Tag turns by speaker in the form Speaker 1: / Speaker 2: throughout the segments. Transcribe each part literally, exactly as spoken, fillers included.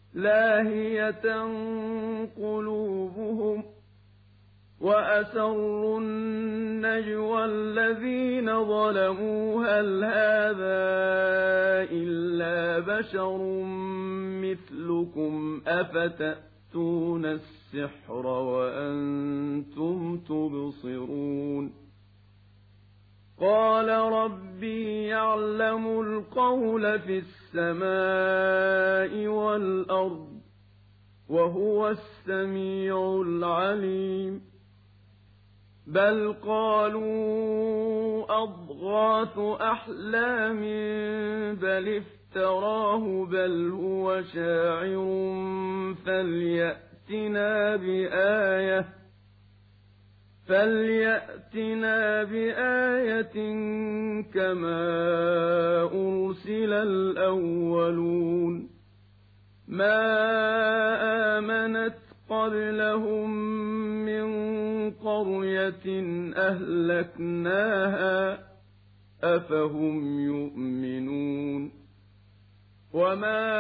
Speaker 1: لاهية قلوبهم وأسروا النجوى الذين ظلموا هل هذا إلا بشر مثلكم أفتأتون السحر وأنتم تبصرون قال ربي يعلم القول في السماء والأرض وهو السميع العليم بل قالوا أضغاث أحلام بل افتراه بل هو شاعر فليأتنا بآية فليأتنا بآية كما أرسل الأولون ما آمنت قبلهم من قرية أهلكناها أفهم يؤمنون وما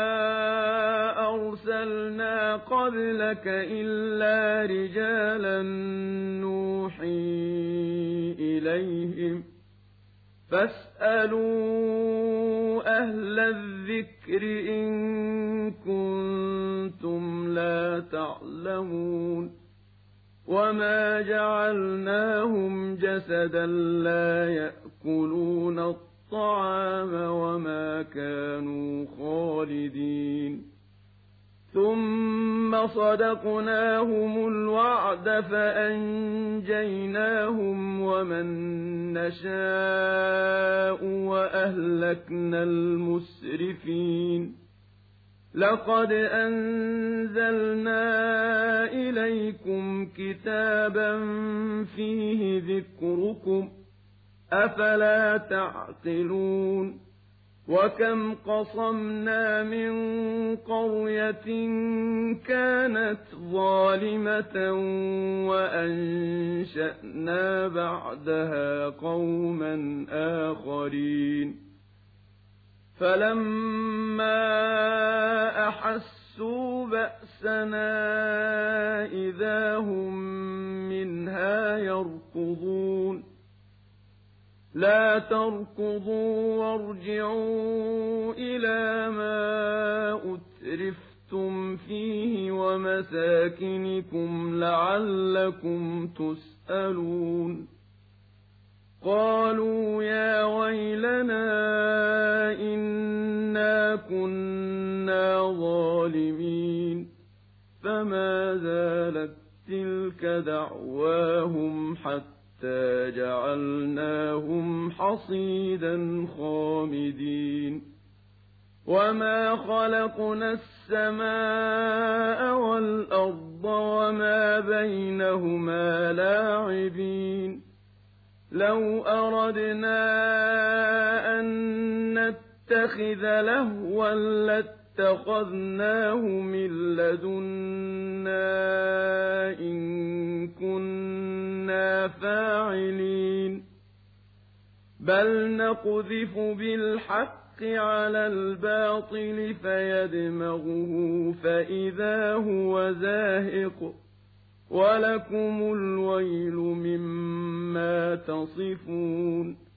Speaker 1: أرسلنا قبلك إلا رجالا نوحي إليهم فاسألوا أهل الذكر إن كنتم لا تعلمون وما جعلناهم جسدا لا يأكلون الطعام وما كانوا خالدين ثم صدقناهم الوعد فأنجيناهم ومن نشاء وأهلكنا المسرفين لقد أنزلنا إليكم كتابا فيه ذكركم أفلا تعقلون وكم قصمنا من قرية كانت ظالمة وأنشأنا بعدها قوما آخرين فلما أحسوا بأسنا إذا هم منها يركضون لا تركضوا وارجعوا إلى ما أترفتم فيه ومساكنكم لعلكم تسألون قالوا يا ويلنا إنا كنا ظالمين فما زالت تلك دعواهم حتى حتى جعلناهم حصيدا خامدين وما خلقنا السماء والأرض وما بينهما لاعبين لو أردنا أن نتخذ لهوا لاتخذناه من لدنا إن كنا فاعلين بل نقذف بالحق على الباطل فيدمغه فإذا هو زاهق ولكم الويل مما تصفون